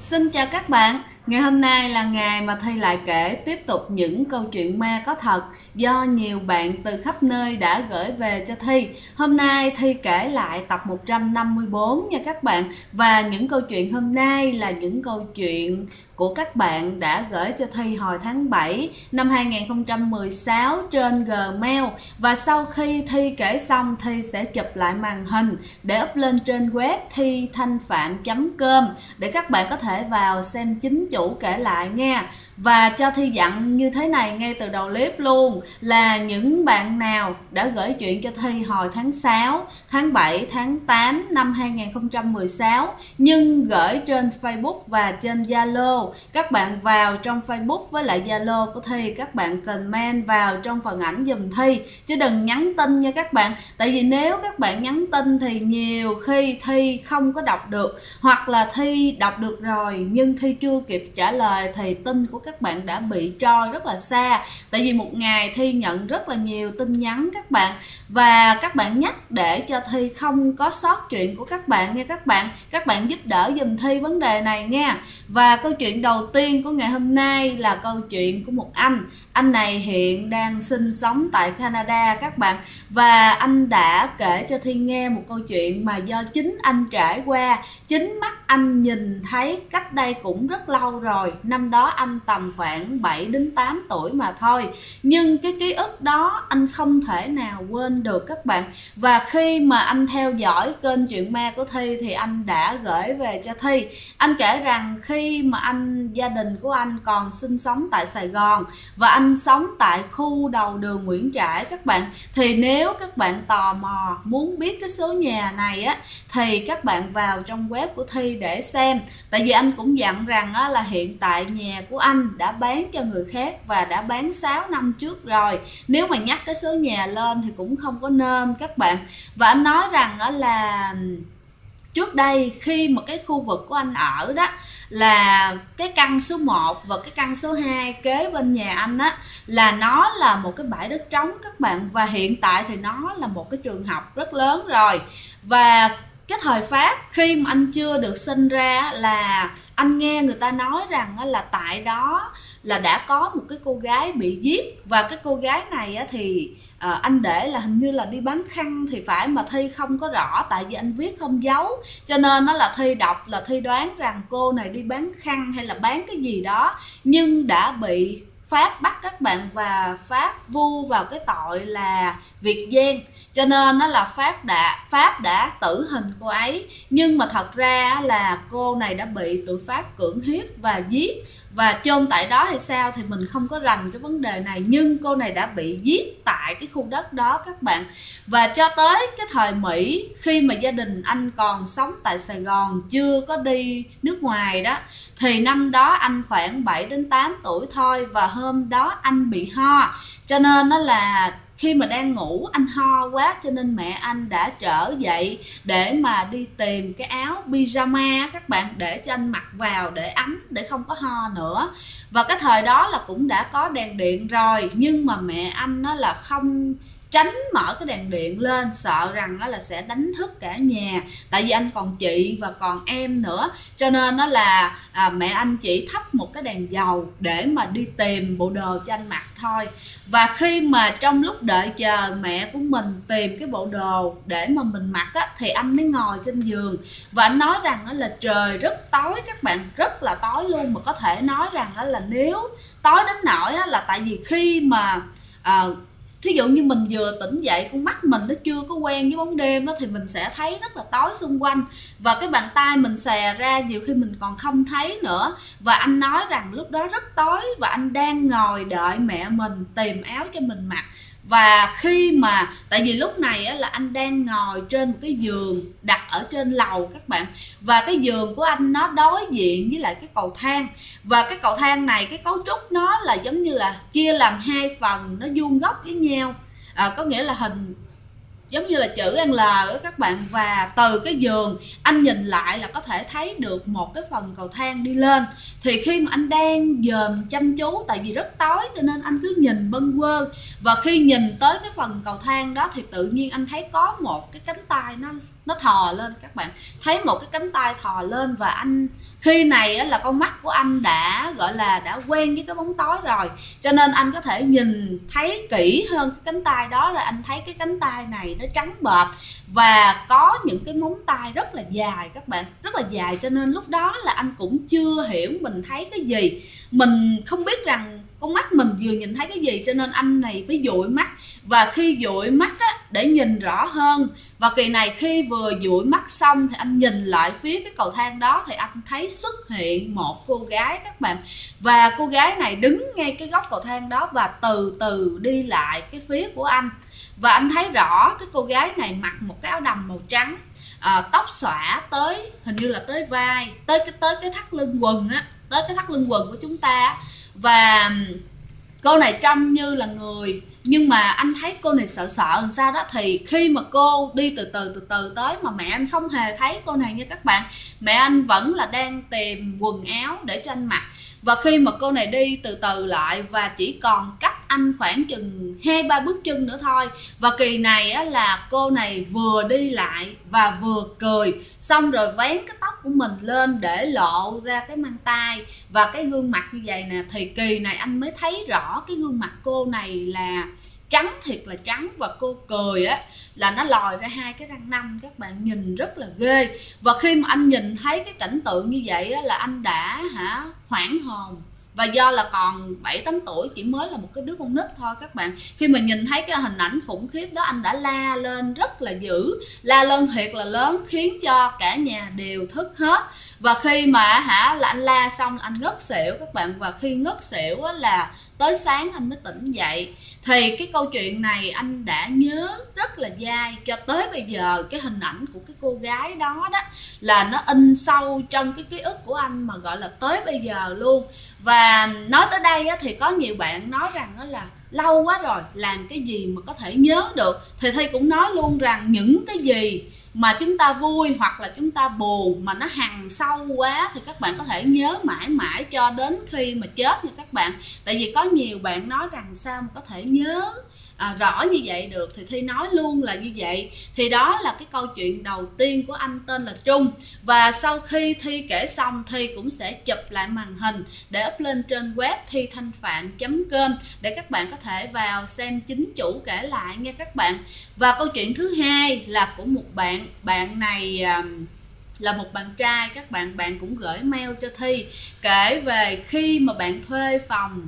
Xin chào các bạn, ngày hôm nay là ngày mà Thi lại kể tiếp tục những câu chuyện ma có thật do nhiều bạn từ khắp nơi đã gửi về cho Thi. Hôm nay Thi kể lại tập 154 nha các bạn. Và những câu chuyện hôm nay là những câu chuyện của các bạn đã gửi cho Thi hồi tháng 7 năm 2016 trên Gmail. Và sau khi Thi kể xong, Thi sẽ chụp lại màn hình để up lên trên web thithanhpham.com để các bạn có thể vào xem chính chủ kể lại nha. Và cho Thi dặn như thế này ngay từ đầu clip luôn, là những bạn nào đã gửi chuyện cho Thi hồi tháng 6, tháng 7, tháng 8 năm 2016 nhưng gửi trên Facebook và trên Zalo, các bạn vào trong Facebook với lại Zalo của Thi, các bạn comment vào trong phần ảnh giùm Thi, chứ đừng nhắn tin nha các bạn. Tại vì nếu các bạn nhắn tin thì nhiều khi Thi không có đọc được, hoặc là Thi đọc được rồi nhưng Thi chưa kịp trả lời thì tin của các bạn đã bị trôi rất là xa. Tại vì một ngày Thi nhận rất là nhiều tin nhắn các bạn, và các bạn nhắc để cho Thi không có sót chuyện của các bạn nha các bạn. Các bạn giúp đỡ giùm Thi vấn đề này nha. Và câu chuyện đầu tiên của ngày hôm nay là câu chuyện của một anh này hiện đang sinh sống tại Canada các bạn. Và anh đã kể cho Thi nghe một câu chuyện mà do chính anh trải qua, chính mắt anh nhìn thấy cách đây cũng rất lâu rồi. Năm đó anh tầm khoảng 7 đến 8 tuổi mà thôi, nhưng cái ký ức đó anh không thể nào quên được các bạn. Và khi mà anh theo dõi kênh Chuyện Ma của Thi thì anh đã gửi về cho Thi. Anh kể rằng khi mà gia đình của anh còn sinh sống tại Sài Gòn và anh sống tại khu đầu đường Nguyễn Trãi các bạn, thì nếu các bạn tò mò muốn biết cái số nhà này á thì các bạn vào trong web của Thi để xem. Tại vì anh cũng dặn rằng á, là hiện tại nhà của anh đã bán cho người khác và đã bán 6 năm trước rồi, nếu mà nhắc cái số nhà lên thì cũng không có nên các bạn. Và anh nói rằng á, là trước đây khi mà cái khu vực của anh ở đó là cái căn số 1 và cái căn số 2 kế bên nhà anh á, là nó là một cái bãi đất trống các bạn. Và hiện tại thì nó là một cái trường học rất lớn rồi. Và cái thời Pháp khi mà anh chưa được sinh ra là anh nghe người ta nói rằng là tại đó là đã có một cái cô gái bị giết. Và cái cô gái này thì anh để là hình như là đi bán khăn thì phải, mà Thi không có rõ tại vì anh viết không dấu, cho nên nó là Thi đọc là Thi đoán rằng cô này đi bán khăn hay là bán cái gì đó, nhưng đã bị Pháp bắt các bạn, và Pháp vu vào cái tội là việc gian, cho nên nó là Pháp đã tử hình cô ấy. Nhưng mà thật ra là cô này đã bị tụi Pháp cưỡng hiếp và giết và chôn tại đó hay sao thì mình không có rành cái vấn đề này, nhưng cô này đã bị giết tại cái khu đất đó các bạn. Và cho tới cái thời Mỹ, khi mà gia đình anh còn sống tại Sài Gòn, chưa có đi nước ngoài đó, thì năm đó anh khoảng 7 đến 8 tuổi thôi. Và hôm đó anh bị ho, cho nên nó là khi mà đang ngủ anh ho quá, cho nên mẹ anh đã trở dậy để mà đi tìm cái áo pyjama các bạn, để cho anh mặc vào để ấm, để không có ho nữa. Và cái thời đó là cũng đã có đèn điện rồi, nhưng mà mẹ anh nó là không tránh mở cái đèn điện lên, sợ rằng nó là sẽ đánh thức cả nhà. Tại vì anh còn chị và còn em nữa, cho nên nó là mẹ anh chỉ thắp một cái đèn dầu để mà đi tìm bộ đồ cho anh mặc thôi. Và khi mà trong lúc đợi chờ mẹ của mình tìm cái bộ đồ để mà mình mặc á, thì anh mới ngồi trên giường. Và anh nói rằng là trời rất tối các bạn, rất là tối luôn. Mà có thể nói rằng là nếu tối đến nỗi là tại vì khi mà thí dụ như mình vừa tỉnh dậy, con mắt mình nó chưa có quen với bóng đêm đó, thì mình sẽ thấy rất là tối xung quanh. Và cái bàn tay mình xòe ra nhiều khi mình còn không thấy nữa. Và anh nói rằng lúc đó rất tối và anh đang ngồi đợi mẹ mình tìm áo cho mình mặc. Và khi mà tại vì lúc này là anh đang ngồi trên một cái giường đặt ở trên lầu các bạn, và cái giường của anh nó đối diện với lại cái cầu thang. Và cái cầu thang này, cái cấu trúc nó là giống như là chia làm hai phần, nó vuông góc với nhau, có nghĩa là hình giống như là chữ L đó các bạn. Và từ cái giường anh nhìn lại là có thể thấy được một cái phần cầu thang đi lên. Thì khi mà anh đang dòm chăm chú, tại vì rất tối cho nên anh cứ nhìn bâng quơ, và khi nhìn tới cái phần cầu thang đó thì tự nhiên anh thấy có một cái cánh tay nó nó thò lên các bạn, thấy một cái cánh tay thò lên. Và anh khi này á, là con mắt của anh đã gọi là đã quen với cái bóng tối rồi, cho nên anh có thể nhìn thấy kỹ hơn cái cánh tay đó, rồi anh thấy cái cánh tay này nó trắng bệch và có những cái móng tay rất là dài các bạn, rất là dài. Cho nên lúc đó là anh cũng chưa hiểu mình thấy cái gì, mình không biết rằng con mắt mình vừa nhìn thấy cái gì, cho nên anh này mới dụi mắt. Và khi dụi mắt á, để nhìn rõ hơn, và kỳ này khi vừa dụi mắt xong thì anh nhìn lại phía cái cầu thang đó thì anh thấy xuất hiện một cô gái các bạn. Và cô gái này đứng ngay cái góc cầu thang đó và từ từ đi lại cái phía của anh. Và anh thấy rõ cái cô gái này mặc một cái áo đầm màu trắng, tóc xõa tới hình như là tới vai, tới cái thắt lưng quần á, tới cái thắt lưng quần của chúng ta. Và cô này trông như là người, nhưng mà anh thấy cô này sợ sợ làm sao đó. Thì khi mà cô đi từ từ tới mà mẹ anh không hề thấy cô này nha các bạn, mẹ anh vẫn là đang tìm quần áo để cho anh mặc. Và khi mà cô này đi từ từ lại và chỉ còn cách anh khoảng chừng 2-3 bước chân nữa thôi. Và kỳ này á, là cô này vừa đi lại và vừa cười, xong rồi vén cái tóc của mình lên để lộ ra cái mang tay và cái gương mặt như vậy nè. Thì kỳ này anh mới thấy rõ cái gương mặt cô này là trắng thiệt là trắng, và cô cười á là nó lòi ra hai cái răng nanh các bạn, nhìn rất là ghê. Và khi mà anh nhìn thấy cái cảnh tượng như vậy á, là anh đã hoảng hồn. Và do là còn 7-8 tuổi, chỉ mới là một cái đứa con nít thôi các bạn, khi mà nhìn thấy cái hình ảnh khủng khiếp đó, anh đã la lên rất là dữ, la lên thiệt là lớn, khiến cho cả nhà đều thức hết. Và khi mà là anh la xong anh ngất xỉu các bạn. Và khi ngất xỉu á, là tới sáng anh mới tỉnh dậy. Thì cái câu chuyện này anh đã nhớ rất là dai cho tới bây giờ. Cái hình ảnh của cái cô gái đó đó là nó in sâu trong cái ký ức của anh mà gọi là tới bây giờ luôn. Và nói tới đây á, thì có nhiều bạn nói rằng đó là lâu quá rồi làm cái gì mà có thể nhớ được. Thì Thi cũng nói luôn rằng những cái gì mà chúng ta vui hoặc là chúng ta buồn mà nó hằn sâu quá thì các bạn có thể nhớ mãi mãi cho đến khi mà chết nha các bạn. Tại vì có nhiều bạn nói rằng sao mà có thể nhớ rõ như vậy được, thì Thi nói luôn là như vậy. Thì đó là cái câu chuyện đầu tiên của anh tên là Trung. Và sau khi Thi kể xong, Thi cũng sẽ chụp lại màn hình để up lên trên web thithanhpham.com để các bạn có thể vào xem chính chủ kể lại nha các bạn. Và câu chuyện thứ hai là của một bạn này là một bạn trai các bạn. Bạn cũng gửi mail cho Thi kể về khi mà bạn thuê phòng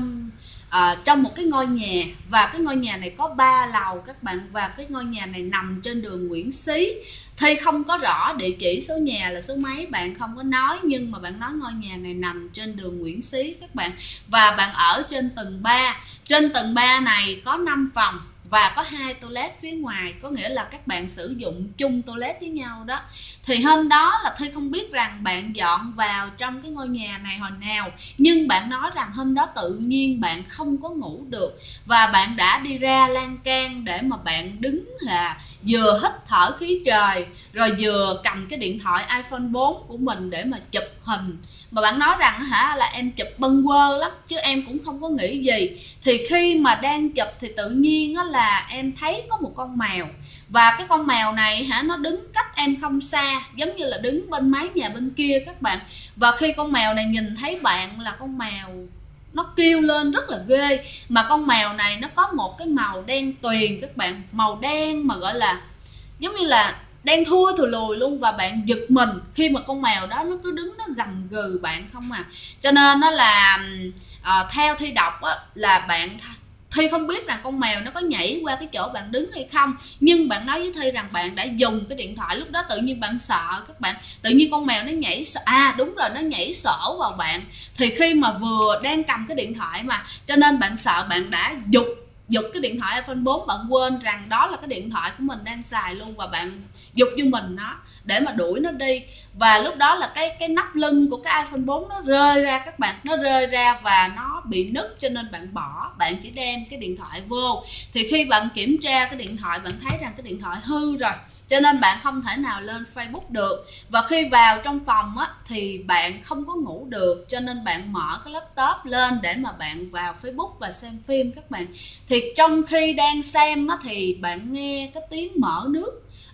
trong một cái ngôi nhà, và cái ngôi nhà này có 3 lầu các bạn, và cái ngôi nhà này nằm trên đường Nguyễn Xí. Thi không có rõ địa chỉ số nhà là số mấy, bạn không có nói, nhưng mà bạn nói ngôi nhà này nằm trên đường Nguyễn Xí các bạn. Và bạn ở trên tầng 3. Trên tầng 3 này có 5 phòng và có 2 toilet phía ngoài, có nghĩa là các bạn sử dụng chung toilet với nhau đó. Thì hôm đó là Thi không biết rằng bạn dọn vào trong cái ngôi nhà này hồi nào, nhưng bạn nói rằng hôm đó tự nhiên bạn không có ngủ được và bạn đã đi ra lan can để mà bạn đứng là vừa hít thở khí trời rồi vừa cầm cái điện thoại iPhone 4 của mình để mà chụp hình. Mà bạn nói rằng là em chụp bâng quơ lắm chứ em cũng không có nghĩ gì. Thì khi mà đang chụp thì tự nhiên là em thấy có một con mèo, và cái con mèo này nó đứng cách em không xa, giống như là đứng bên mái nhà bên kia các bạn. Và khi con mèo này nhìn thấy bạn là con mèo nó kêu lên rất là ghê. Mà con mèo này nó có một cái màu đen tuyền các bạn, màu đen mà gọi là giống như là đen thui thùi lùi luôn. Và bạn giật mình khi mà con mèo đó nó cứ đứng nó gầm gừ bạn không à. Cho nên nó là theo Thi đọc là bạn Thi không biết rằng con mèo nó có nhảy qua cái chỗ bạn đứng hay không, nhưng bạn nói với Thi rằng bạn đã dùng cái điện thoại. Lúc đó tự nhiên bạn sợ các bạn, tự nhiên con mèo nó nhảy đúng rồi, nó nhảy sổ vào bạn. Thì khi mà vừa đang cầm cái điện thoại mà, cho nên bạn sợ, bạn đã giục cái điện thoại iPhone 4, bạn quên rằng đó là cái điện thoại của mình đang xài luôn, và bạn giục vô mình nó để mà đuổi nó đi. Và lúc đó là cái nắp lưng của cái iPhone 4 nó rơi ra các bạn, nó rơi ra và nó bị nứt, cho nên bạn bỏ, bạn chỉ đem cái điện thoại vô. Thì khi bạn kiểm tra cái điện thoại, bạn thấy rằng cái điện thoại hư rồi, cho nên bạn không thể nào lên Facebook được. Và khi vào trong phòng thì bạn không có ngủ được, cho nên bạn mở cái laptop lên để mà bạn vào Facebook và xem phim các bạn. Thì trong khi đang xem thì bạn nghe cái tiếng mở nước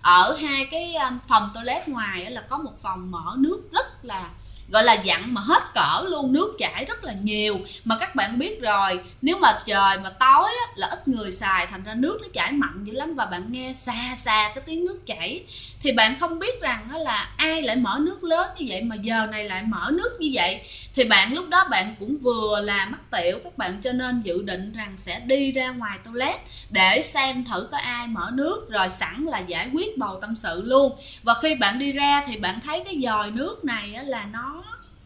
ở hai cái phòng toilet ngoài là có một phòng mở nước rất là gọi là dặn mà hết cỡ luôn, nước chảy rất là nhiều. Mà các bạn biết rồi, nếu mà trời mà tối á, là ít người xài, thành ra nước nó chảy mạnh dữ lắm, và bạn nghe xa xa cái tiếng nước chảy thì bạn không biết rằng đó là ai lại mở nước lớn như vậy mà giờ này lại mở nước như vậy. Thì bạn lúc đó bạn cũng vừa là mắc tiểu các bạn, cho nên dự định rằng sẽ đi ra ngoài toilet để xem thử có ai mở nước, rồi sẵn là giải quyết bầu tâm sự luôn. Và khi bạn đi ra thì bạn thấy cái vòi nước này là nó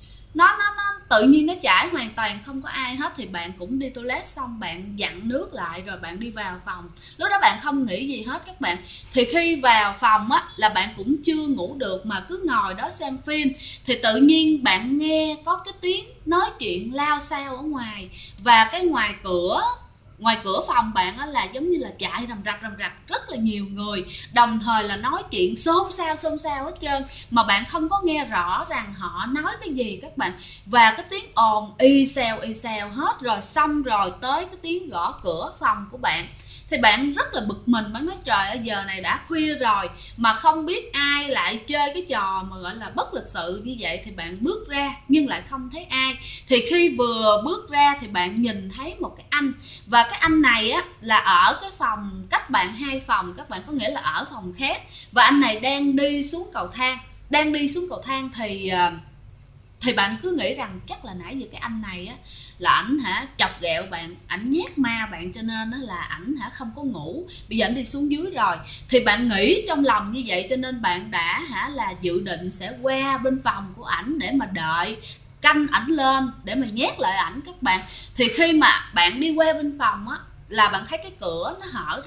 tự nhiên nó chảy hoàn toàn không có ai hết. Thì bạn cũng đi toilet xong bạn dặn nước lại rồi bạn đi vào phòng. Lúc đó bạn không nghĩ gì hết các bạn. Thì khi vào phòng á là bạn cũng chưa ngủ được mà cứ ngồi đó xem phim, thì tự nhiên bạn nghe có cái tiếng nói chuyện lao xao ở ngoài. Và cái ngoài cửa phòng bạn á là giống như là chạy rầm rập rất là nhiều người, đồng thời là nói chuyện xôn xao hết trơn, mà bạn không có nghe rõ rằng họ nói cái gì các bạn. Và cái tiếng ồn y xèo hết, rồi xong rồi tới cái tiếng gõ cửa phòng của bạn. Thì bạn rất là bực mình, bạn nói trời ơi, giờ này đã khuya rồi mà không biết ai lại chơi cái trò mà gọi là bất lịch sự như vậy. Thì bạn bước ra nhưng lại không thấy ai. Thì khi vừa bước ra thì bạn nhìn thấy một cái anh, và cái anh này á là ở cái phòng cách bạn 2 phòng, các bạn có nghĩa là ở phòng khác. Và anh này đang đi xuống cầu thang, thì bạn cứ nghĩ rằng chắc là nãy giờ cái anh này á là ảnh chọc ghẹo bạn, ảnh nhát ma bạn, cho nên là ảnh không có ngủ, bây giờ ảnh đi xuống dưới rồi. Thì bạn nghĩ trong lòng như vậy, cho nên bạn đã là dự định sẽ qua bên phòng của ảnh để mà đợi canh ảnh lên để mà nhét lại ảnh các bạn. Thì khi mà bạn đi qua bên phòng á là bạn thấy cái cửa nó hở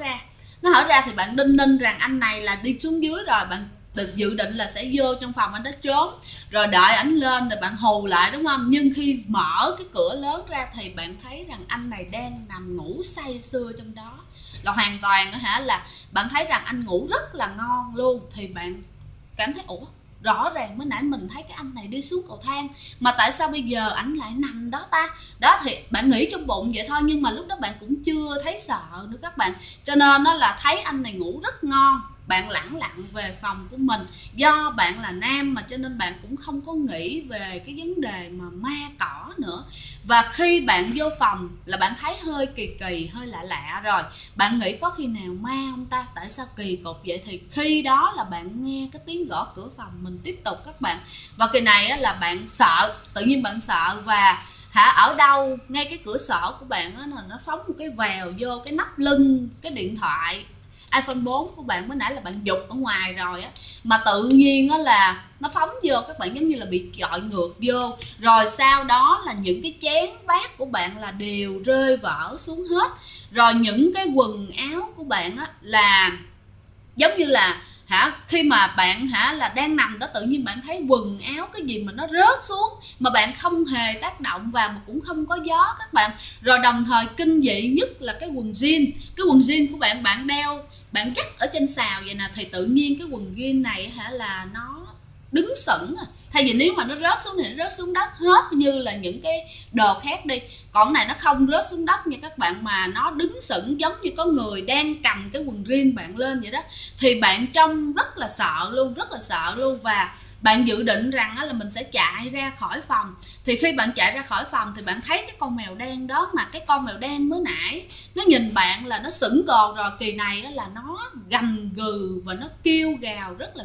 ra thì bạn đinh ninh rằng anh này là đi xuống dưới rồi. Bạn được dự định là sẽ vô trong phòng anh đó trốn rồi đợi ảnh lên rồi bạn hù lại, đúng không? Nhưng khi mở cái cửa lớn ra thì bạn thấy rằng anh này đang nằm ngủ say sưa trong đó, là hoàn toàn là bạn thấy rằng anh ngủ rất là ngon luôn. Thì bạn cảm thấy ủa, rõ ràng mới nãy mình thấy cái anh này đi xuống cầu thang mà tại sao bây giờ ảnh lại nằm đó ta? Đó, thì bạn nghĩ trong bụng vậy thôi, nhưng mà lúc đó bạn cũng chưa thấy sợ nữa các bạn. Cho nên nó là thấy anh này ngủ rất ngon, bạn lẳng lặng về phòng của mình. Do bạn là nam mà cho nên bạn cũng không có nghĩ về cái vấn đề mà ma cỏ nữa. Và khi bạn vô phòng là bạn thấy hơi kỳ, hơi lạ rồi. Bạn nghĩ có khi nào ma không ta? Tại sao kỳ cục vậy? Thì khi đó là bạn nghe cái tiếng gõ cửa phòng mình tiếp tục các bạn. Và kỳ này là bạn sợ, tự nhiên bạn sợ. Và ở đâu ngay cái cửa sổ của bạn đó, nó phóng một cái vèo vô cái nắp lưng cái điện thoại iPhone 4 của bạn mới nãy là bạn giục ở ngoài rồi á, mà tự nhiên á là nó phóng vô các bạn, giống như là bị chọi ngược vô. Rồi sau đó là những cái chén bát của bạn là đều rơi vỡ xuống hết. Rồi những cái quần áo của bạn á là giống như là khi mà bạn là đang nằm đó, tự nhiên bạn thấy quần áo cái gì mà nó rớt xuống mà bạn không hề tác động vào, mà cũng không có gió các bạn. Rồi đồng thời kinh dị nhất là cái quần jean của bạn, bạn đeo, bạn dắt ở trên xào vậy nè, thì tự nhiên cái quần jean này là nó đứng sững. Thay vì nếu mà nó rớt xuống thì nó rớt xuống đất hết như là những cái đồ khác đi, còn này nó không rớt xuống đất nha các bạn, mà nó đứng sững giống như có người đang cầm cái quần jean bạn lên vậy đó. Thì bạn trông rất là sợ luôn, và bạn dự định rằng là mình sẽ chạy ra khỏi phòng. Thì khi bạn chạy ra khỏi phòng thì bạn thấy cái con mèo đen đó, mà cái con mèo đen mới nãy nó nhìn bạn là nó sững cồn rồi, kỳ này là nó gầm gừ và nó kêu gào rất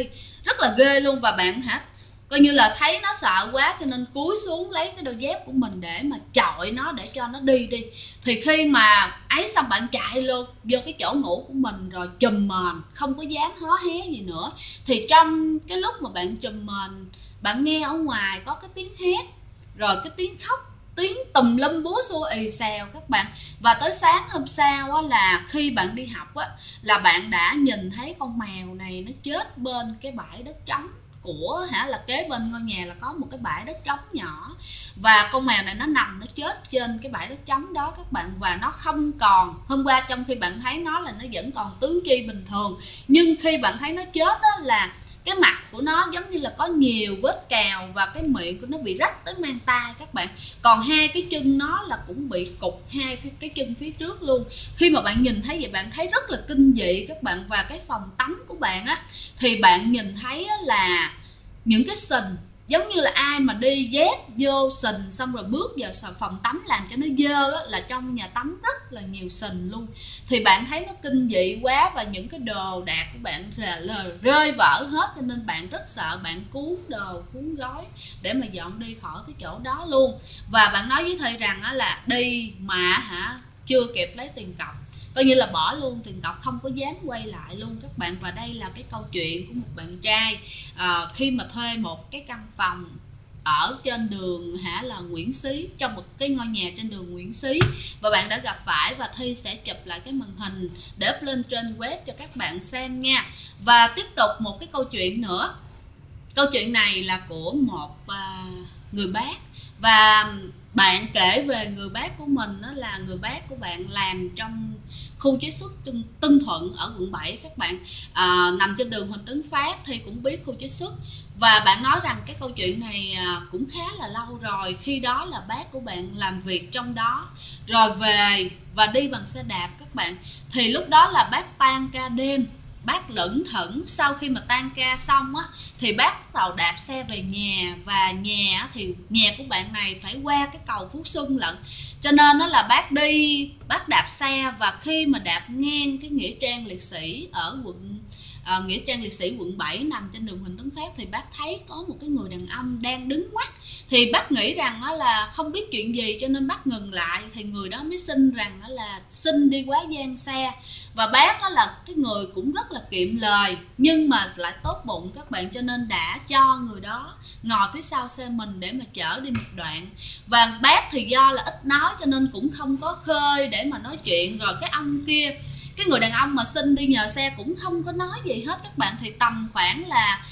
là ghê luôn. Và bạn coi như là thấy nó sợ quá cho nên cúi xuống lấy cái đôi dép của mình để mà chọi nó, để cho nó đi. Thì khi mà ấy xong bạn chạy luôn vô cái chỗ ngủ của mình rồi chùm mền, không có dám hó hé gì nữa. Thì trong cái lúc mà bạn chùm mền, bạn nghe ở ngoài có cái tiếng hét, rồi cái tiếng khóc, tiếng tùm lum búa xua ì xèo các bạn. Và tới sáng hôm sau á, là khi bạn đi học á, là bạn đã nhìn thấy con mèo này nó chết bên cái bãi đất trống của là kế bên ngôi nhà là có một cái bãi đất trống nhỏ. Và con mèo này nó nằm, nó chết trên cái bãi đất trống đó các bạn. Và nó không còn, hôm qua trong khi bạn thấy nó là nó vẫn còn tứ chi bình thường, nhưng khi bạn thấy nó chết đó là cái mặt của nó giống như là có nhiều vết cào và cái miệng của nó bị rách tới mang tai các bạn. Còn hai cái chân nó là cũng bị cụt hai cái chân phía trước luôn. Khi mà bạn nhìn thấy vậy bạn thấy rất là kinh dị các bạn. Và cái phòng tắm của bạn á thì bạn nhìn thấy là những cái sình, giống như là ai mà đi dép vô sình xong rồi bước vào phòng tắm làm cho nó dơ á, là trong nhà tắm rất là nhiều sình luôn. Thì bạn thấy nó kinh dị quá và những cái đồ đạc của bạn là rơi vỡ hết, cho nên bạn rất sợ, bạn cuốn đồ cuốn gói để mà dọn đi khỏi cái chỗ đó luôn. Và bạn nói với thầy rằng á, là đi mà chưa kịp lấy tiền cọc, coi như là bỏ luôn tiền cọc, không có dám quay lại luôn các bạn. Và đây là cái câu chuyện của một bạn trai khi mà thuê một cái căn phòng ở trên đường là Nguyễn Xí, trong một cái ngôi nhà trên đường Nguyễn Xí, và bạn đã gặp phải, và Thi sẽ chụp lại cái màn hình để up lên trên web cho các bạn xem nha. Và tiếp tục một cái câu chuyện nữa. Câu chuyện này là của một người bác, và bạn kể về người bác của mình, đó là người bác của bạn làm trong khu chế xuất Tân Thuận ở quận 7 các bạn, nằm trên đường Huỳnh Tấn Phát, thì cũng biết khu chế xuất. Và bạn nói rằng cái câu chuyện này cũng khá là lâu rồi, khi đó là bác của bạn làm việc trong đó rồi về và đi bằng xe đạp các bạn. Thì lúc đó là bác tan ca đêm, bác lững thững, sau khi mà tan ca xong á thì bác bắt đầu đạp xe về nhà. Và nhà thì nhà của bạn này phải qua cái cầu Phú Xuân lận, cho nên nó là bác đạp xe, và khi mà đạp ngang cái nghĩa trang liệt sĩ ở nghĩa trang liệt sĩ quận 7 nằm trên đường Huỳnh Tấn Phát, thì bác thấy có một cái người đàn ông đang đứng quắt. Thì bác nghĩ rằng đó là không biết chuyện gì cho nên bác ngừng lại, thì người đó mới xin rằng đó là xin đi quá gian xe. Và bác đó là cái người cũng rất là kiệm lời nhưng mà lại tốt bụng các bạn, cho nên đã cho người đó ngồi phía sau xe mình để mà chở đi một đoạn. Và bác thì do là ít nói cho nên cũng không có khơi để mà nói chuyện. Rồi cái ông kia, cái người đàn ông mà xin đi nhờ xe cũng không có nói gì hết các bạn. Thì tầm khoảng là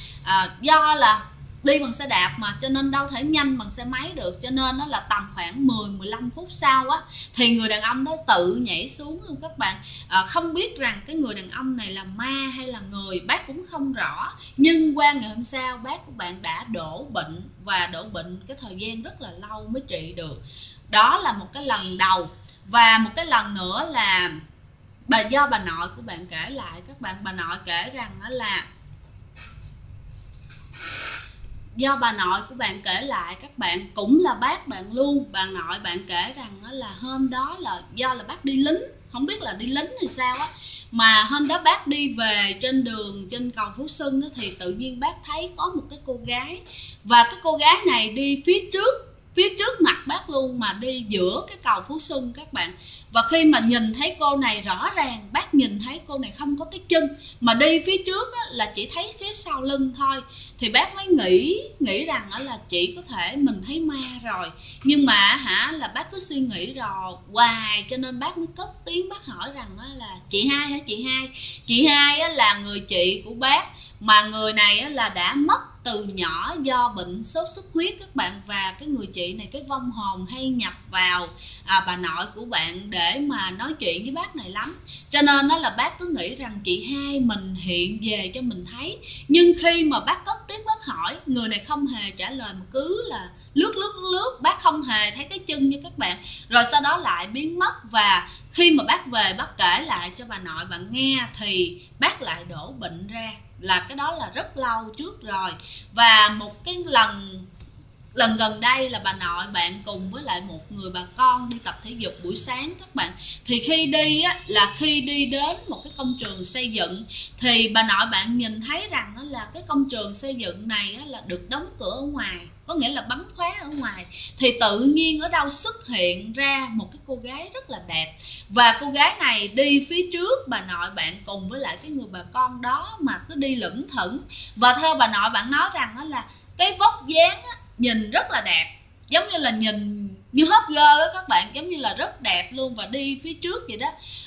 do là đi bằng xe đạp mà, cho nên đâu thể nhanh bằng xe máy được, cho nên nó là tầm khoảng 10-15 phút sau á thì người đàn ông đó tự nhảy xuống luôn các bạn. Không biết rằng cái người đàn ông này là ma hay là người, bác cũng không rõ. Nhưng qua ngày hôm sau bác của bạn đã đổ bệnh, và đổ bệnh cái thời gian rất là lâu mới trị được. Đó là một cái lần đầu. Và một cái lần nữa là do bà nội của bạn kể lại các bạn. Bà nội kể rằng đó là do bà nội của bạn kể lại các bạn, cũng là bác bạn luôn. Bà nội bạn kể rằng đó là hôm đó là do là bác đi lính, không biết là đi lính thì sao á, mà hôm đó bác đi về trên đường trên cầu Phú Xuân đó, thì tự nhiên bác thấy có một cái cô gái, và cái cô gái này đi phía trước mặt bác luôn, mà đi giữa cái cầu Phú Xuân các bạn. Và khi mà nhìn thấy cô này, rõ ràng bác nhìn thấy cô này không có cái chân, mà đi phía trước á, là chỉ thấy phía sau lưng thôi. Thì bác mới nghĩ rằng là chỉ có thể mình thấy ma rồi. Nhưng mà là bác cứ suy nghĩ rồi hoài, cho nên bác mới cất tiếng bác hỏi rằng là chị hai hả? Chị hai là người chị của bác, mà người này là đã mất từ nhỏ do bệnh sốt xuất huyết các bạn. Và cái người chị này, cái vong hồn hay nhập vào bà nội của bạn để mà nói chuyện với bác này lắm, cho nên đó là bác cứ nghĩ rằng chị hai mình hiện về cho mình thấy. Nhưng khi mà bác cất tiếng bác hỏi, người này không hề trả lời, mà cứ là lướt, bác không hề thấy cái chân như các bạn. Rồi sau đó lại biến mất. Và khi mà bác về bác kể lại cho bà nội bạn nghe thì bác lại đổ bệnh ra, là cái đó là rất lâu trước rồi. Và một cái lần gần đây là bà nội bạn cùng với lại một người bà con đi tập thể dục buổi sáng các bạn. Thì khi đi á, là khi đi đến một cái công trường xây dựng, thì bà nội bạn nhìn thấy rằng đó là cái công trường xây dựng này á, là được đóng cửa ở ngoài, có nghĩa là bấm khóa ở ngoài. Thì tự nhiên ở đâu xuất hiện ra một cái cô gái rất là đẹp, và cô gái này đi phía trước bà nội bạn cùng với lại cái người bà con đó, mà cứ đi lững thững. Và theo bà nội bạn nói rằng đó là cái vóc dáng á, nhìn rất là đẹp, giống như là nhìn như hot girl đó các bạn, giống như là rất đẹp luôn, và đi phía trước vậy đó.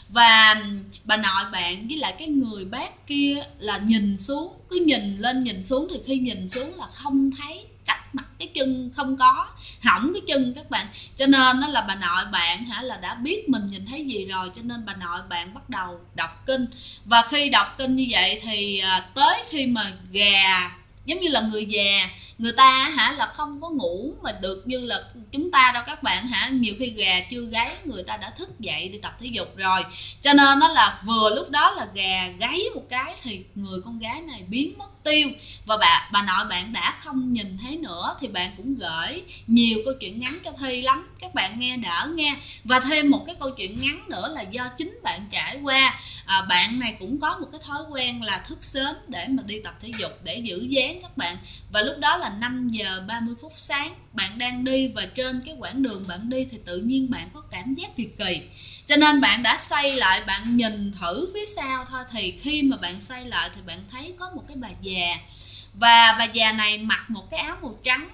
Và bà nội bạn với lại cái người bác kia là nhìn xuống, cứ nhìn lên nhìn xuống, thì khi nhìn xuống là không thấy cạch mặt cái chân không có, hỏng cái chân các bạn. Cho nên nó là bà nội bạn là đã biết mình nhìn thấy gì rồi, cho nên bà nội bạn bắt đầu đọc kinh. Và khi đọc kinh như vậy thì tới khi mà gà, giống như là người già, người ta là không có ngủ mà được như là chúng ta đâu các bạn nhiều khi gà chưa gáy người ta đã thức dậy đi tập thể dục rồi. Cho nên nó là vừa lúc đó là gà gáy một cái thì người con gái này biến mất tiêu, và bà nội bạn đã không nhìn thấy nữa. Thì bạn cũng gửi nhiều câu chuyện ngắn cho Thi lắm, các bạn nghe đỡ nghe. Và thêm một cái câu chuyện ngắn nữa là do chính bạn trải qua. Bạn này cũng có một cái thói quen là thức sớm để mà đi tập thể dục để giữ dáng các bạn. Và lúc đó là 5 giờ 30 phút sáng, bạn đang đi và trên cái quãng đường bạn đi thì tự nhiên bạn có cảm giác kỳ kỳ. Cho nên bạn đã xoay lại, bạn nhìn thử phía sau thôi. Thì khi mà bạn xoay lại thì bạn thấy có một cái bà già. Và bà già này mặc một cái áo màu trắng,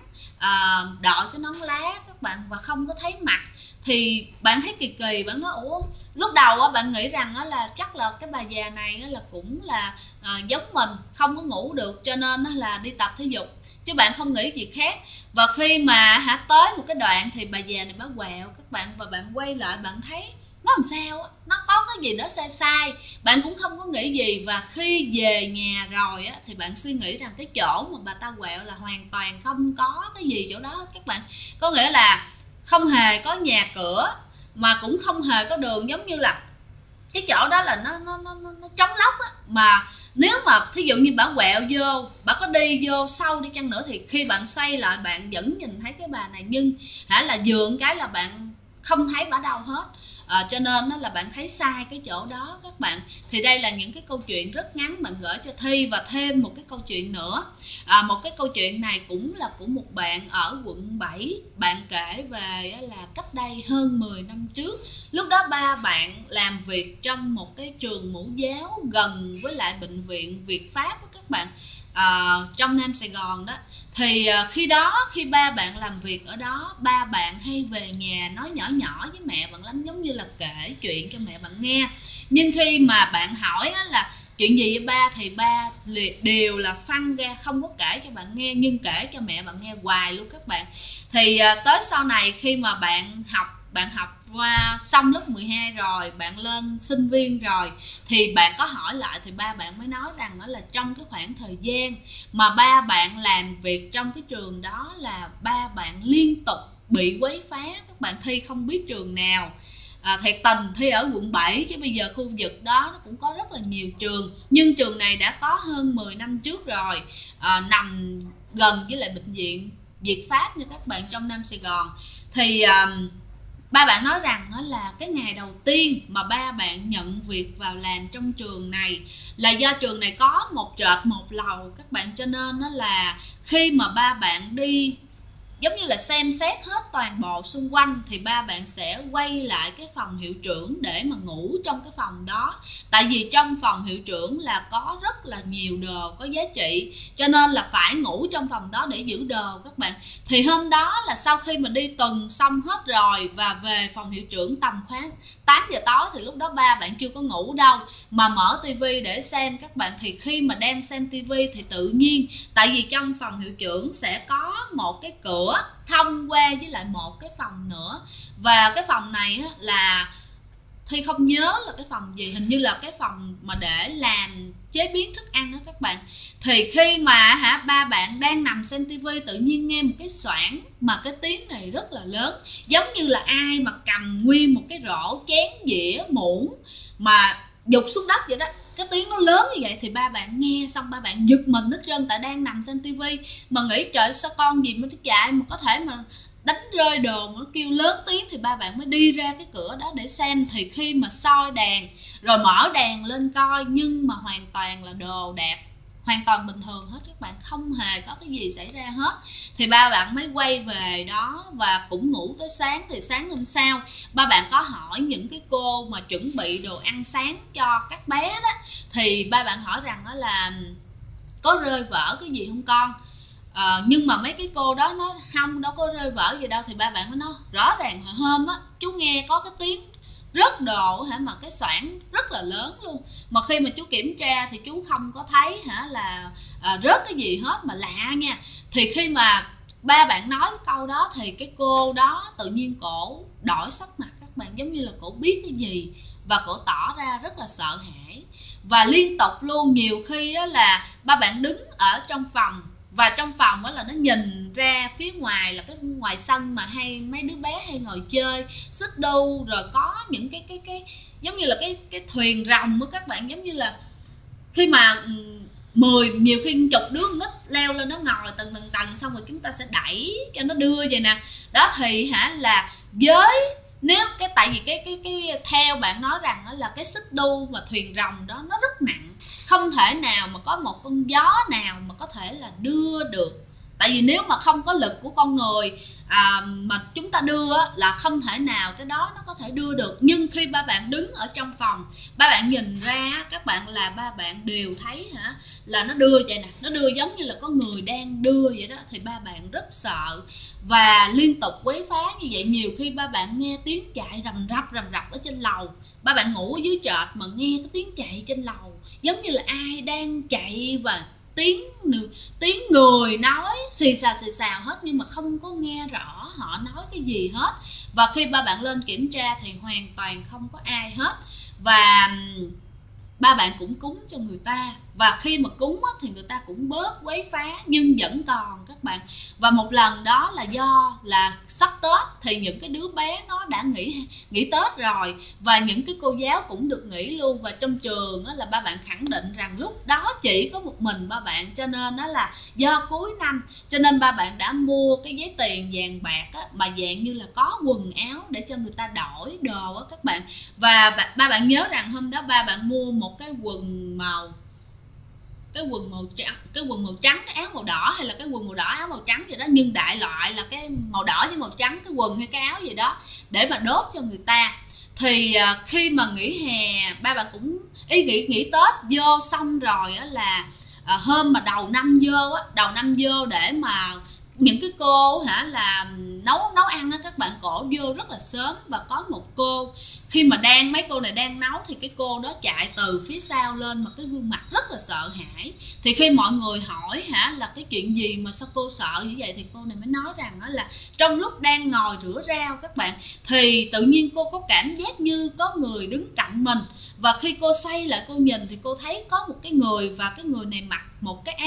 đội cái nón lá các bạn, và không có thấy mặt. Thì bạn thấy kỳ kỳ, bạn nói ủa, lúc đầu bạn nghĩ rằng là chắc là cái bà già này là cũng là giống mình, không có ngủ được cho nên là đi tập thể dục, chứ bạn không nghĩ gì khác. Và khi mà tới một cái đoạn thì bà già này bà quẹo các bạn, và bạn quay lại bạn thấy nó làm sao nó có cái gì đó sai sai, bạn cũng không có nghĩ gì. Và khi về nhà rồi thì bạn suy nghĩ rằng cái chỗ mà bà ta quẹo là hoàn toàn không có cái gì chỗ đó các bạn. Có nghĩa là không hề có nhà cửa mà cũng không hề có đường, giống như là cái chỗ đó là nó trống lóc á. Mà nếu mà thí dụ như bà quẹo vô, bà có đi vô sâu đi chăng nữa thì khi bạn xoay lại bạn vẫn nhìn thấy cái bà này, nhưng là dường cái là bạn không thấy bà đâu hết. Cho nên là bạn thấy sai cái chỗ đó các bạn. Thì đây là những cái câu chuyện rất ngắn bạn gửi cho Thi. Và thêm một cái câu chuyện nữa, một cái câu chuyện này cũng là của một bạn ở quận 7. Bạn kể về là cách đây hơn 10 năm trước, lúc đó ba bạn làm việc trong một cái trường mẫu giáo gần với lại bệnh viện Việt Pháp các bạn, trong Nam Sài Gòn đó. Thì khi đó, khi ba bạn làm việc ở đó, ba bạn hay về nhà nói nhỏ nhỏ với mẹ bạn lắm, giống như là kể chuyện cho mẹ bạn nghe. Nhưng khi mà bạn hỏi là chuyện gì với ba thì ba đều là phăng ra, không có kể cho bạn nghe, nhưng kể cho mẹ bạn nghe hoài luôn các bạn. Thì tới sau này khi mà bạn học qua xong lớp 12 rồi, bạn lên sinh viên rồi, thì bạn có hỏi lại thì ba bạn mới nói rằng đó là trong cái khoảng thời gian mà ba bạn làm việc trong cái trường đó là ba bạn liên tục bị quấy phá các bạn. Thi không biết trường nào, thiệt tình Thi ở quận 7 chứ bây giờ khu vực đó nó cũng có rất là nhiều trường, nhưng trường này đã có hơn 10 năm trước rồi, nằm gần với lại bệnh viện Việt Pháp như các bạn, trong Nam Sài Gòn. Thì ba bạn nói rằng là cái ngày đầu tiên mà ba bạn nhận việc vào làm trong trường này là do trường này có một trệt một lầu các bạn, cho nên là khi mà ba bạn đi giống như là xem xét hết toàn bộ xung quanh thì ba bạn sẽ quay lại cái phòng hiệu trưởng để mà ngủ trong cái phòng đó. Tại vì trong phòng hiệu trưởng là có rất là nhiều đồ có giá trị, cho nên là phải ngủ trong phòng đó để giữ đồ các bạn. Thì hôm đó là sau khi mà đi tuần xong hết rồi và về phòng hiệu trưởng tầm khoảng 8 giờ tối, thì lúc đó ba bạn chưa có ngủ đâu mà mở tivi để xem các bạn. Thì khi mà đang xem tivi thì tự nhiên, tại vì trong phòng hiệu trưởng sẽ có một cái cửa thông qua với lại một cái phòng nữa, và cái phòng này là Thi không nhớ là cái phòng gì, hình như là cái phòng mà để làm chế biến thức ăn đó các bạn. Thì khi mà ba bạn đang nằm xem tivi, tự nhiên nghe một cái xoảng mà cái tiếng này rất là lớn, giống như là ai mà cầm nguyên một cái rổ chén dĩa muỗng mà dục xuống đất vậy đó. Cái tiếng nó lớn như vậy thì ba bạn nghe xong ba bạn giật mình hết trơn, tại đang nằm xem tivi mà nghĩ trời sao con gì mà thức dậy mà có thể mà đánh rơi đồ mà nó kêu lớn tiếng. Thì ba bạn mới đi ra cái cửa đó để xem. Thì khi mà soi đèn rồi mở đèn lên coi, nhưng mà hoàn toàn là đồ đạc hoàn toàn bình thường hết các bạn, không hề có cái gì xảy ra hết. Thì ba bạn mới quay về đó và cũng ngủ tới sáng. Thì sáng hôm sau ba bạn có hỏi những cái cô mà chuẩn bị đồ ăn sáng cho các bé đó, thì ba bạn hỏi rằng đó là có rơi vỡ cái gì không con. Nhưng mà mấy cái cô đó nó không, đâu có rơi vỡ gì đâu. Thì ba bạn mới nói rõ ràng hồi hôm á chú nghe có cái tiếng rớt đồ mà cái xoảng rất là lớn luôn, mà khi mà chú kiểm tra thì chú không có thấy là rớt cái gì hết. Mà lạ nha, thì khi mà ba bạn nói cái câu đó thì cái cô đó tự nhiên cổ đổi sắc mặt các bạn, giống như là cổ biết cái gì và cổ tỏ ra rất là sợ hãi. Và liên tục luôn, nhiều khi á là ba bạn đứng ở trong phòng, và trong phòng đó là nó nhìn ra phía ngoài là cái ngoài sân mà hay mấy đứa bé hay ngồi chơi xích đu, rồi có những cái giống như là cái thuyền rồng của các bạn, giống như là khi mà 10 nhiều khi chục đứa nít leo lên nó ngồi từng tầng, xong rồi chúng ta sẽ đẩy cho nó đưa vậy nè. Đó thì là với nếu cái tại vì cái theo bạn nói rằng đó là cái xích đu và thuyền rồng đó nó rất nặng, không thể nào mà có một con gió nào mà có thể là đưa được. Tại vì nếu mà không có lực của con người mà chúng ta đưa là không thể nào cái đó nó có thể đưa được. Nhưng khi ba bạn đứng ở trong phòng, ba bạn nhìn ra các bạn là ba bạn đều thấy là nó đưa vậy nè, nó đưa giống như là có người đang đưa vậy đó, thì ba bạn rất sợ và liên tục quấy phá như vậy. Nhiều khi ba bạn nghe tiếng chạy rầm rập ở trên lầu, ba bạn ngủ ở dưới trệt mà nghe cái tiếng chạy trên lầu giống như là ai đang chạy, và tiếng người nói xì xào hết, nhưng mà không có nghe rõ họ nói cái gì hết. Và khi ba bạn lên kiểm tra thì hoàn toàn không có ai hết. Và ba bạn cũng cúng cho người ta, và khi mà cúng thì người ta cũng bớt quấy phá, nhưng vẫn còn các bạn. Và một lần đó là do là sắp Tết thì những cái đứa bé nó đã nghỉ Tết rồi, và những cái cô giáo cũng được nghỉ luôn. Và trong trường là ba bạn khẳng định rằng lúc đó chỉ có một mình ba bạn, cho nên đó là do cuối năm cho nên ba bạn đã mua cái giấy tiền vàng bạc mà dạng như là có quần áo để cho người ta đổi đồ các bạn. Và ba bạn nhớ rằng hôm đó ba bạn mua một cái quần màu trắng, cái áo màu đỏ, hay là cái quần màu đỏ áo màu trắng gì đó, nhưng đại loại là cái màu đỏ với màu trắng, cái quần hay cái áo gì đó, để mà đốt cho người ta. Thì khi mà nghỉ hè, ba bạn cũng nghỉ Tết vô xong rồi là hôm mà đầu năm vô để mà những cái cô là nấu ăn các bạn, cổ vô rất là sớm. Và có một cô, khi mà mấy cô này đang nấu thì cái cô đó chạy từ phía sau lên mà cái gương mặt rất là sợ hãi. Thì khi mọi người hỏi là cái chuyện gì mà sao cô sợ như vậy, thì cô này mới nói rằng là trong lúc đang ngồi rửa rau các bạn, thì tự nhiên cô có cảm giác như có người đứng cạnh mình. Và khi cô xoay lại cô nhìn thì cô thấy có một cái người, và cái người này mặc một cái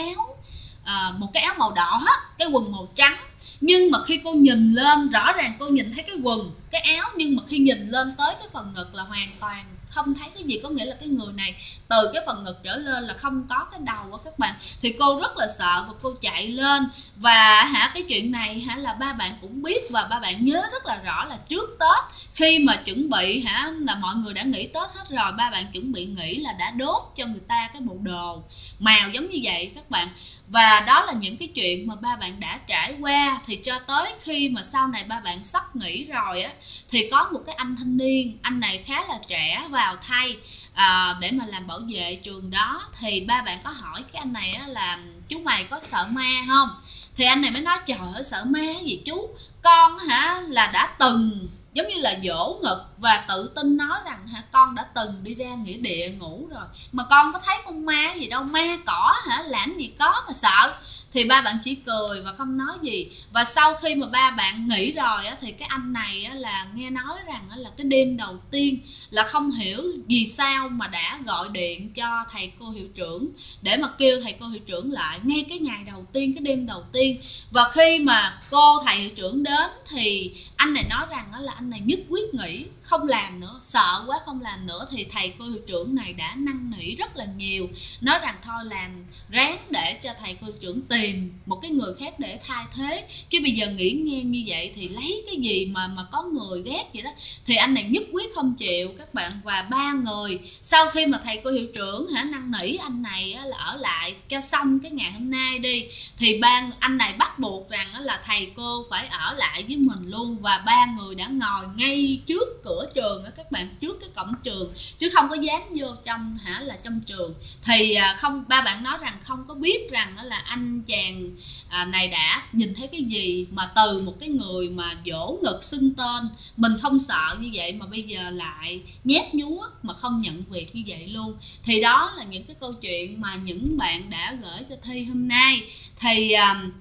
áo màu đỏ, cái quần màu trắng. Nhưng mà khi cô nhìn lên, rõ ràng cô nhìn thấy cái quần, cái áo, nhưng mà khi nhìn lên tới cái phần ngực là hoàn toàn không thấy cái gì. Có nghĩa là cái người này từ cái phần ngực trở lên là không có cái đầu á các bạn. Thì cô rất là sợ và cô chạy lên. Và cái chuyện này là ba bạn cũng biết, và ba bạn nhớ rất là rõ là trước Tết khi mà chuẩn bị là mọi người đã nghỉ Tết hết rồi, ba bạn chuẩn bị nghỉ là đã đốt cho người ta cái bộ đồ màu giống như vậy các bạn. Và đó là những cái chuyện mà ba bạn đã trải qua. Thì cho tới khi mà sau này ba bạn sắp nghỉ rồi thì có một cái anh thanh niên, anh này khá là trẻ vào thay để mà làm bảo vệ trường đó. Thì ba bạn có hỏi cái anh này là chú mày có sợ ma không? Thì anh này mới nói trời ơi sợ ma gì chú, con là đã từng giống như là dỗ ngực và tự tin nói rằng con đã từng đi ra nghĩa địa ngủ rồi, mà con có thấy con ma gì đâu, ma cỏ làm gì có mà sợ. Thì ba bạn chỉ cười và không nói gì. Và sau khi mà ba bạn nghỉ rồi thì cái anh này là nghe nói rằng là cái đêm đầu tiên là không hiểu vì sao mà đã gọi điện cho thầy cô hiệu trưởng để mà kêu thầy cô hiệu trưởng lại ngay cái ngày đầu tiên, cái đêm đầu tiên. Và khi mà cô thầy hiệu trưởng đến thì anh này nói rằng là anh này nhất quyết nghỉ, không làm nữa, sợ quá không làm nữa. Thì thầy cô hiệu trưởng này đã năn nỉ rất là nhiều, nói rằng thôi làm ráng để cho thầy cô hiệu trưởng tìm một cái người khác để thay thế, chứ bây giờ nghỉ ngang như vậy thì lấy cái gì mà có người ghét vậy đó. Thì anh này nhất quyết không chịu các bạn. Và ba người sau khi mà thầy cô hiệu trưởng năn nỉ anh này là ở lại cho xong cái ngày hôm nay đi, thì anh này bắt buộc rằng là thầy cô phải ở lại với mình luôn. Và ba người đã ngồi ngay trước cửa trường các bạn, trước cái cổng trường, chứ không có dám vô trong là trong trường. Thì ba bạn nói rằng không có biết rằng là anh chàng này đã nhìn thấy cái gì mà từ một cái người mà dỗ ngực xưng tên, mình không sợ như vậy mà bây giờ lại nhét nhúa mà không nhận việc như vậy luôn. Thì đó là những cái câu chuyện mà những bạn đã gửi cho Thi hôm nay. Thì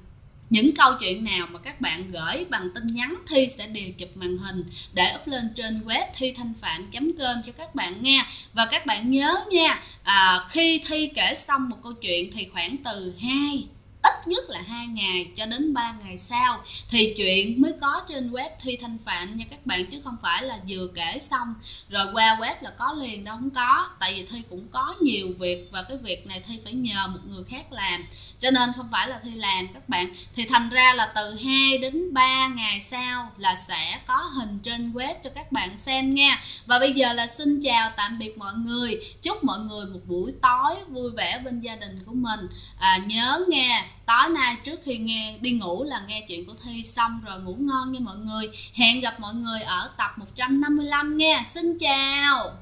những câu chuyện nào mà các bạn gửi bằng tin nhắn, Thi sẽ điều chụp màn hình để up lên trên web thithanhpham.com cho các bạn nghe. Và các bạn nhớ nha, khi Thi kể xong một câu chuyện thì khoảng từ ít nhất là 2 ngày cho đến 3 ngày sau thì chuyện mới có trên web Thi Thanh Phạm nha các bạn, chứ không phải là vừa kể xong rồi qua web là có liền đâu, không có. Tại vì Thi cũng có nhiều việc và cái việc này Thi phải nhờ một người khác làm, cho nên không phải là Thi làm các bạn. Thì thành ra là từ 2 đến 3 ngày sau là sẽ có hình trên web cho các bạn xem nha. Và bây giờ là xin chào tạm biệt mọi người, chúc mọi người một buổi tối vui vẻ bên gia đình của mình. Nhớ nghe, tối nay trước khi đi ngủ là nghe chuyện của Thi xong rồi ngủ ngon nha mọi người. Hẹn gặp mọi người ở tập 155 nha. Xin chào.